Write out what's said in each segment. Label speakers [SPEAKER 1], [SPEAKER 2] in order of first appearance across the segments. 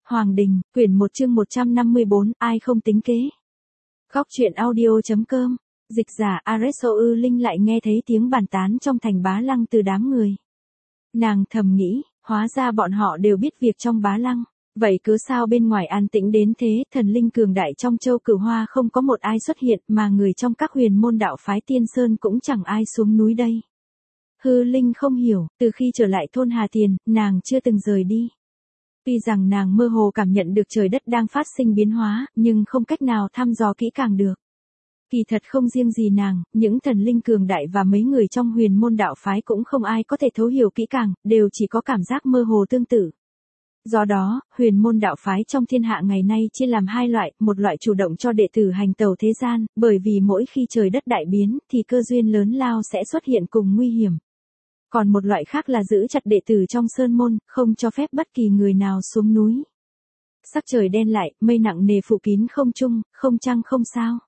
[SPEAKER 1] Hoàng Đình, quyển 1 chương 154, ai không tính kế. Góc truyện audio.com, dịch giả Areso Ư Linh lại nghe thấy tiếng bàn tán trong thành Bá Lăng từ đám người. Nàng thầm nghĩ, hóa ra bọn họ đều biết việc trong Bá Lăng, vậy cứ sao bên ngoài an tĩnh đến thế, thần linh cường đại trong châu Cửu Hoa không có một ai xuất hiện mà người trong các huyền môn đạo phái Tiên Sơn cũng chẳng ai xuống núi đây. Hư Linh không hiểu, từ khi trở lại thôn Hà Tiền, nàng chưa từng rời đi. Tuy rằng nàng mơ hồ cảm nhận được trời đất đang phát sinh biến hóa, nhưng không cách nào thăm dò kỹ càng được. Kỳ thật không riêng gì nàng, những thần linh cường đại và mấy người trong huyền môn đạo phái cũng không ai có thể thấu hiểu kỹ càng, đều chỉ có cảm giác mơ hồ tương tự. Do đó, huyền môn đạo phái trong thiên hạ ngày nay chia làm hai loại, một loại chủ động cho đệ tử hành tẩu thế gian, bởi vì mỗi khi trời đất đại biến thì cơ duyên lớn lao sẽ xuất hiện cùng nguy hiểm. Còn một loại khác là giữ chặt đệ tử trong sơn môn, không cho phép bất kỳ người nào xuống núi. Sắc trời đen lại, mây nặng nề phủ kín không trung, không trăng không sao.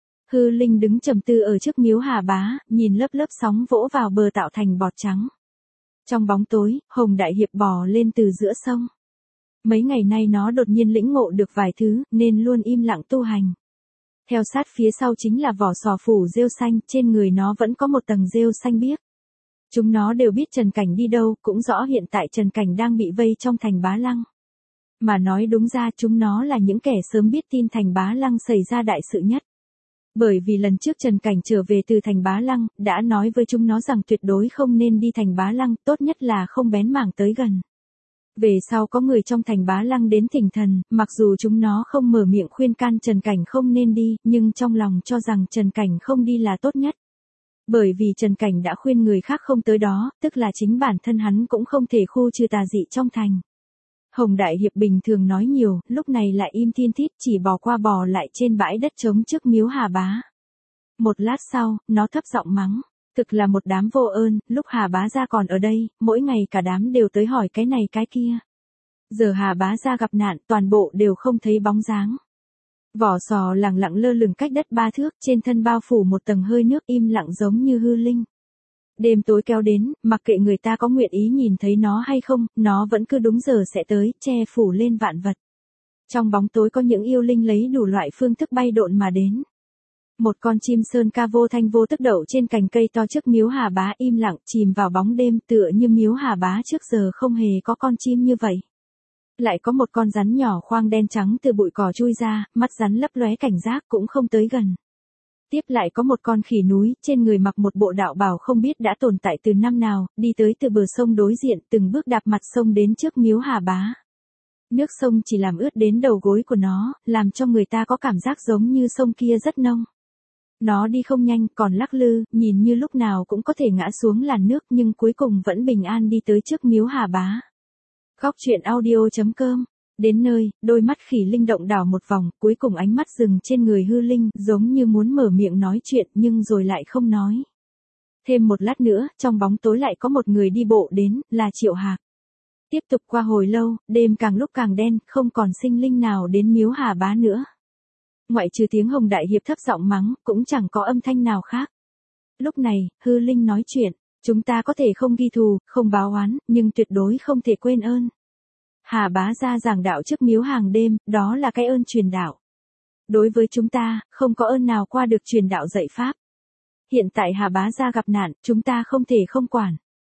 [SPEAKER 1] Hư Linh đứng trầm tư ở trước miếu Hà Bá, nhìn lớp lớp sóng vỗ vào bờ tạo thành bọt trắng. Trong bóng tối, Hồng Đại Hiệp bò lên từ giữa sông. Mấy ngày nay nó đột nhiên lĩnh ngộ được vài thứ, nên luôn im lặng tu hành. Theo sát phía sau chính là vỏ sò phủ rêu xanh, trên người nó vẫn có một tầng rêu xanh biếc. Chúng nó đều biết Trần Cảnh đi đâu, cũng rõ hiện tại Trần Cảnh đang bị vây trong thành Bá Lăng. Mà nói đúng ra chúng nó là những kẻ sớm biết tin thành Bá Lăng xảy ra đại sự nhất. Bởi vì lần trước Trần Cảnh trở về từ thành Bá Lăng, đã nói với chúng nó rằng tuyệt đối không nên đi thành Bá Lăng, tốt nhất là không bén mảng tới gần. Về sau có người trong thành Bá Lăng đến thỉnh thần, mặc dù chúng nó không mở miệng khuyên can Trần Cảnh không nên đi, nhưng trong lòng cho rằng Trần Cảnh không đi là tốt nhất. Bởi vì Trần Cảnh đã khuyên người khác không tới đó, tức là chính bản thân hắn cũng không thể khu trừ tà dị trong thành. Hồng Đại Hiệp bình thường nói nhiều, lúc này lại im thiên thít chỉ bò qua bò lại trên bãi đất trống trước miếu Hà Bá. Một lát sau, nó thấp giọng mắng, thực là một đám vô ơn, lúc Hà Bá ra còn ở đây, mỗi ngày cả đám đều tới hỏi cái này cái kia. Giờ Hà Bá ra gặp nạn, toàn bộ đều không thấy bóng dáng. Vỏ sò lẳng lặng lơ lửng cách đất 3 thước, trên thân bao phủ một tầng hơi nước im lặng giống như hư linh. Đêm tối kéo đến, mặc kệ người ta có nguyện ý nhìn thấy nó hay không, nó vẫn cứ đúng giờ sẽ tới, che phủ lên vạn vật. Trong bóng tối có những yêu linh lấy đủ loại phương thức bay độn mà đến. Một con chim sơn ca vô thanh vô tức đậu trên cành cây to trước miếu Hà Bá im lặng chìm vào bóng đêm tựa như miếu Hà Bá trước giờ không hề có con chim như vậy. Lại có một con rắn nhỏ khoang đen trắng từ bụi cỏ chui ra, mắt rắn lấp lóe cảnh giác cũng không tới gần. Tiếp lại có một con khỉ núi, trên người mặc một bộ đạo bào không biết đã tồn tại từ năm nào, đi tới từ bờ sông đối diện, từng bước đạp mặt sông đến trước miếu Hà Bá. Nước sông chỉ làm ướt đến đầu gối của nó, làm cho người ta có cảm giác giống như sông kia rất nông. Nó đi không nhanh, còn lắc lư, nhìn như lúc nào cũng có thể ngã xuống làn nước nhưng cuối cùng vẫn bình an đi tới trước miếu Hà Bá. Góc truyện audio.com. Đến nơi, đôi mắt khỉ linh động đảo một vòng, cuối cùng ánh mắt dừng trên người hư linh, giống như muốn mở miệng nói chuyện nhưng rồi lại không nói. Thêm một lát nữa, trong bóng tối lại có một người đi bộ đến, là Triệu Hạc. Tiếp tục qua hồi lâu, đêm càng lúc càng đen, không còn sinh linh nào đến miếu Hà Bá nữa. Ngoại trừ tiếng Hồng Đại Hiệp thấp giọng mắng, cũng chẳng có âm thanh nào khác. Lúc này, hư linh nói chuyện, chúng ta có thể không ghi thù, không báo oán, nhưng tuyệt đối không thể quên ơn. Hà Bá ra giảng đạo trước miếu hàng đêm, đó là cái ơn truyền đạo. Đối với chúng ta, không có ơn nào qua được truyền đạo dạy pháp. Hiện tại Hà Bá ra gặp nạn, chúng ta không thể không quản.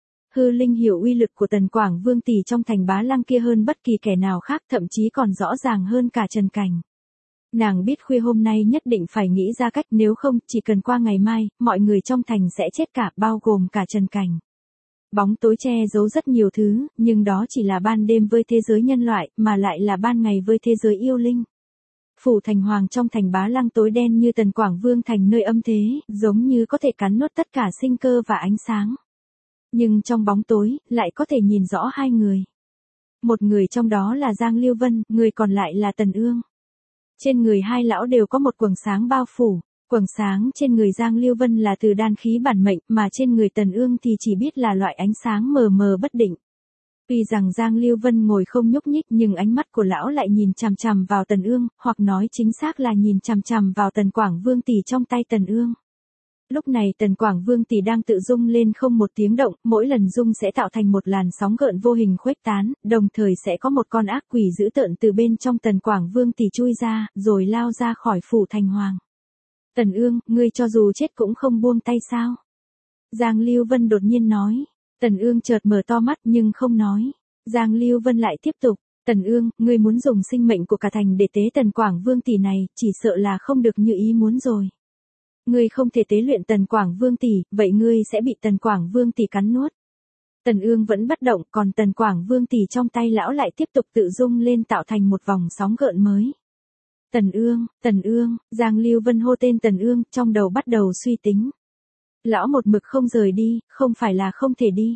[SPEAKER 1] Hư Linh hiểu uy lực của Tần Quảng Vương tỷ trong thành Bá Lăng kia hơn bất kỳ kẻ nào khác, thậm chí còn rõ ràng hơn cả Trần Cảnh. Nàng biết khuya hôm nay nhất định phải nghĩ ra cách, nếu không, chỉ cần qua ngày mai, mọi người trong thành sẽ chết cả, bao gồm cả Trần Cảnh. Bóng tối che giấu rất nhiều thứ, nhưng đó chỉ là ban đêm với thế giới nhân loại, mà lại là ban ngày với thế giới yêu linh. Phủ thành hoàng trong thành Bá Lăng tối đen như Tần Quảng Vương thành nơi âm thế, giống như có thể cắn nuốt tất cả sinh cơ và ánh sáng. Nhưng trong bóng tối, lại có thể nhìn rõ hai người. Một người trong đó là Giang Liêu Vân, người còn lại là Tần Ương. Trên người hai lão đều có một quầng sáng bao phủ. Quầng sáng trên người Giang Liêu Vân là từ đan khí bản mệnh, mà trên người Tần Ương thì chỉ biết là loại ánh sáng mờ mờ bất định. Tuy rằng Giang Liêu Vân ngồi không nhúc nhích nhưng ánh mắt của lão lại nhìn chằm chằm vào Tần Ương, hoặc nói chính xác là nhìn chằm chằm vào Tần Quảng Vương tỷ trong tay Tần Ương. Lúc này Tần Quảng Vương tỷ đang tự rung lên không một tiếng động, mỗi lần rung sẽ tạo thành một làn sóng gợn vô hình khuếch tán, đồng thời sẽ có một con ác quỷ dữ tợn từ bên trong Tần Quảng Vương tỷ chui ra, rồi lao ra khỏi phủ thành hoàng. Tần Ương, ngươi cho dù chết cũng không buông tay sao? Giang Lưu Vân đột nhiên nói. Tần Ương chợt mở to mắt nhưng không nói. Giang Lưu Vân lại tiếp tục. Tần Ương, ngươi muốn dùng sinh mệnh của cả thành để tế Tần Quảng Vương tỷ này, chỉ sợ là không được như ý muốn rồi. Ngươi không thể tế luyện Tần Quảng Vương tỷ, vậy ngươi sẽ bị Tần Quảng Vương tỷ cắn nuốt. Tần Ương vẫn bất động, còn Tần Quảng Vương tỷ trong tay lão lại tiếp tục tự rung lên tạo thành một vòng sóng gợn mới. Tần Ương, Giang Lưu Vân hô tên Tần Ương, trong đầu bắt đầu suy tính. Lão một mực không rời đi, không phải là không thể đi.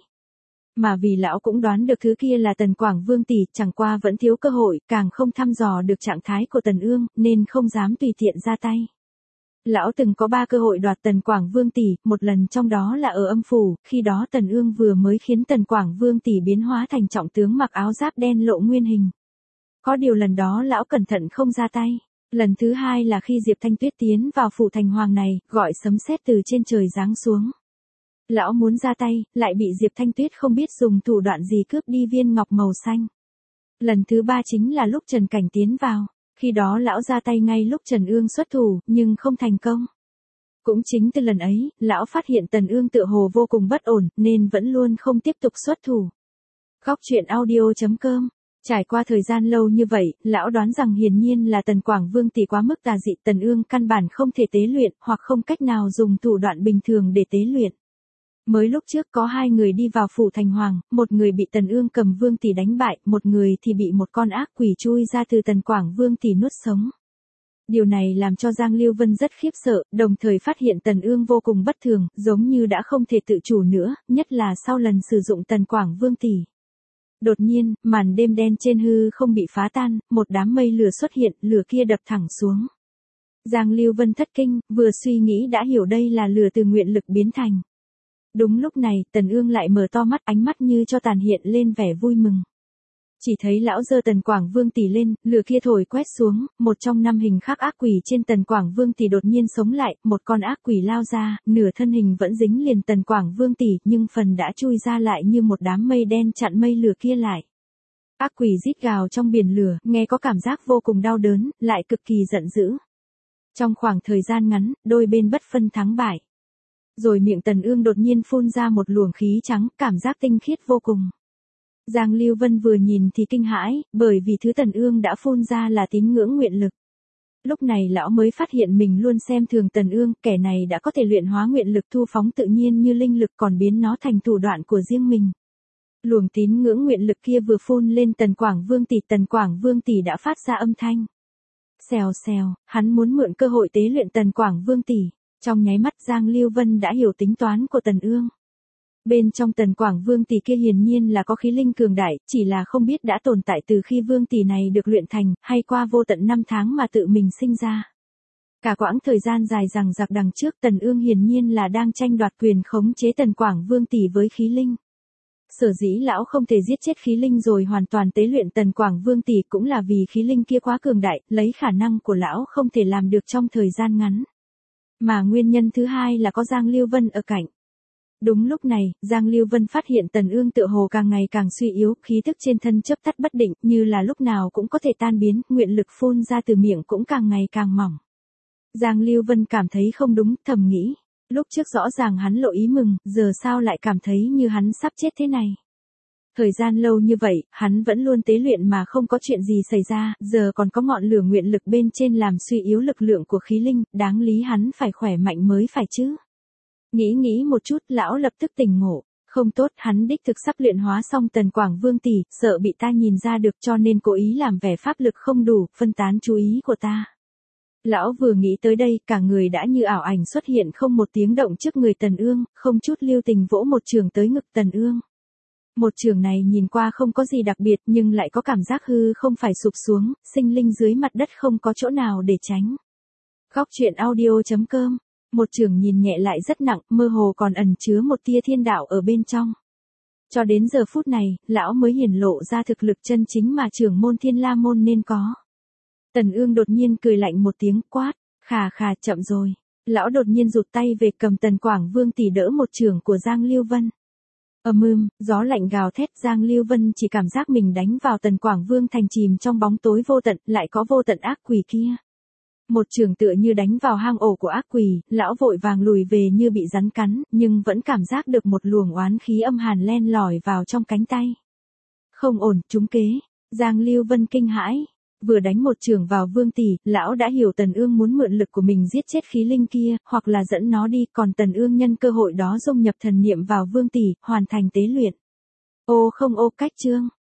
[SPEAKER 1] Mà vì lão cũng đoán được thứ kia là Tần Quảng Vương tỷ, chẳng qua vẫn thiếu cơ hội, càng không thăm dò được trạng thái của Tần Ương, nên không dám tùy tiện ra tay. Lão từng có 3 cơ hội đoạt Tần Quảng Vương tỷ, một lần trong đó là ở âm phủ, khi đó Tần Ương vừa mới khiến Tần Quảng Vương tỷ biến hóa thành trọng tướng mặc áo giáp đen lộ nguyên hình. Có điều lần đó lão cẩn thận không ra tay. Lần thứ 2 là khi Diệp Thanh Tuyết tiến vào phủ thành hoàng này, gọi sấm sét từ trên trời giáng xuống. Lão muốn ra tay, lại bị Diệp Thanh Tuyết không biết dùng thủ đoạn gì cướp đi viên ngọc màu xanh. Lần thứ 3 chính là lúc Trần Cảnh tiến vào. Khi đó lão ra tay ngay lúc Trần Ương xuất thủ, nhưng không thành công. Cũng chính từ lần ấy, lão phát hiện Tần Ương tựa hồ vô cùng bất ổn, nên vẫn luôn không tiếp tục xuất thủ. Góc truyện audio.com. Trải qua thời gian lâu như vậy, lão đoán rằng hiển nhiên là Tần Quảng Vương tỷ quá mức tà dị, Tần Ương căn bản không thể tế luyện, hoặc không cách nào dùng thủ đoạn bình thường để tế luyện. Mới lúc trước có 2 người đi vào phủ thành hoàng, một người bị Tần Ương cầm Vương tỷ đánh bại, một người thì bị một con ác quỷ chui ra từ Tần Quảng Vương tỷ nuốt sống. Điều này làm cho Giang Lưu Vân rất khiếp sợ, đồng thời phát hiện Tần Ương vô cùng bất thường, giống như đã không thể tự chủ nữa, nhất là sau lần sử dụng Tần Quảng Vương tỷ. Đột nhiên, màn đêm đen trên hư không bị phá tan, một đám mây lửa xuất hiện, lửa kia đập thẳng xuống. Giang Lưu Vân thất kinh, vừa suy nghĩ đã hiểu đây là lửa từ nguyện lực biến thành. Đúng lúc này, Tần Ương lại mở to mắt, ánh mắt như cho tàn hiện lên vẻ vui mừng. Chỉ thấy lão giơ Tần Quảng Vương tỷ lên, lửa kia thổi quét xuống, một trong 5 hình khắc ác quỷ trên Tần Quảng Vương tỷ đột nhiên sống lại, một con ác quỷ lao ra, nửa thân hình vẫn dính liền Tần Quảng Vương tỷ, nhưng phần đã chui ra lại như một đám mây đen chặn mây lửa kia lại. Ác quỷ rít gào trong biển lửa, nghe có cảm giác vô cùng đau đớn, lại cực kỳ giận dữ. Trong khoảng thời gian ngắn, đôi bên bất phân thắng bại. Rồi miệng Tần Ương đột nhiên phun ra một luồng khí trắng, cảm giác tinh khiết vô cùng. Giang Lưu Vân vừa nhìn thì kinh hãi, bởi vì thứ Tần Ương đã phun ra là tín ngưỡng nguyện lực. Lúc này lão mới phát hiện mình luôn xem thường Tần Ương, kẻ này đã có thể luyện hóa nguyện lực thu phóng tự nhiên như linh lực còn biến nó thành thủ đoạn của riêng mình. Luồng tín ngưỡng nguyện lực kia vừa phun lên Tần Quảng Vương tỷ đã phát ra âm thanh. Xèo xèo, hắn muốn mượn cơ hội tế luyện Tần Quảng Vương tỷ. Trong nháy mắt Giang Lưu Vân đã hiểu tính toán của Tần Ương. Bên trong Tần Quảng Vương tỷ kia hiển nhiên là có khí linh cường đại, chỉ là không biết đã tồn tại từ khi Vương tỷ này được luyện thành, hay qua vô tận 5 tháng mà tự mình sinh ra. Cả quãng thời gian dài dằng dặc đằng trước Tần Ương hiển nhiên là đang tranh đoạt quyền khống chế Tần Quảng Vương tỷ với khí linh. Sở dĩ lão không thể giết chết khí linh rồi hoàn toàn tế luyện Tần Quảng Vương tỷ cũng là vì khí linh kia quá cường đại, lấy khả năng của lão không thể làm được trong thời gian ngắn. Mà nguyên nhân thứ hai là có Giang Lưu Vân ở cạnh. Đúng lúc này, Giang Lưu Vân phát hiện Tần Ương tựa hồ càng ngày càng suy yếu, khí tức trên thân chớp tắt bất định, như là lúc nào cũng có thể tan biến, nguyện lực phun ra từ miệng cũng càng ngày càng mỏng. Giang Lưu Vân cảm thấy không đúng, thầm nghĩ. Lúc trước rõ ràng hắn lộ ý mừng, giờ sao lại cảm thấy như hắn sắp chết thế này. Thời gian lâu như vậy, hắn vẫn luôn tế luyện mà không có chuyện gì xảy ra, giờ còn có ngọn lửa nguyện lực bên trên làm suy yếu lực lượng của khí linh, đáng lý hắn phải khỏe mạnh mới phải chứ. Nghĩ một chút, lão lập tức tỉnh ngộ. Không tốt, hắn đích thực sắp luyện hóa xong Tần Quảng Vương tỷ, sợ bị ta nhìn ra được cho nên cố ý làm vẻ pháp lực không đủ, phân tán chú ý của ta. Lão vừa nghĩ tới đây, cả người đã như ảo ảnh xuất hiện không một tiếng động trước người Tần Ương, không chút lưu tình vỗ một trường tới ngực Tần Ương. Một trường này nhìn qua không có gì đặc biệt nhưng lại có cảm giác hư không phải sụp xuống, sinh linh dưới mặt đất không có chỗ nào để tránh. Góc truyện audio.com. Một trường nhìn nhẹ lại rất nặng, mơ hồ còn ẩn chứa một tia thiên đạo ở bên trong. Cho đến giờ phút này, lão mới hiển lộ ra thực lực chân chính mà trưởng môn Thiên La môn nên có. Tần Ương đột nhiên cười lạnh một tiếng quát, khà khà chậm rồi. Lão đột nhiên rụt tay về cầm Tần Quảng Vương tỷ đỡ một chưởng của Giang Lưu Vân. Gió lạnh gào thét, Giang Lưu Vân chỉ cảm giác mình đánh vào Tần Quảng Vương thành chìm trong bóng tối vô tận, lại có vô tận ác quỷ kia. Một chưởng tựa như đánh vào hang ổ của ác quỷ, lão vội vàng lùi về như bị rắn cắn, nhưng vẫn cảm giác được một luồng oán khí âm hàn len lỏi vào trong cánh tay. Không ổn, trúng kế. Giang Lưu Vân kinh hãi. Vừa đánh một chưởng vào Vương tỷ, lão đã hiểu Tần Ương muốn mượn lực của mình giết chết khí linh kia, hoặc là dẫn nó đi, còn Tần Ương nhân cơ hội đó dung nhập thần niệm vào Vương tỷ, hoàn thành tế luyện. Ô không ô cách chương.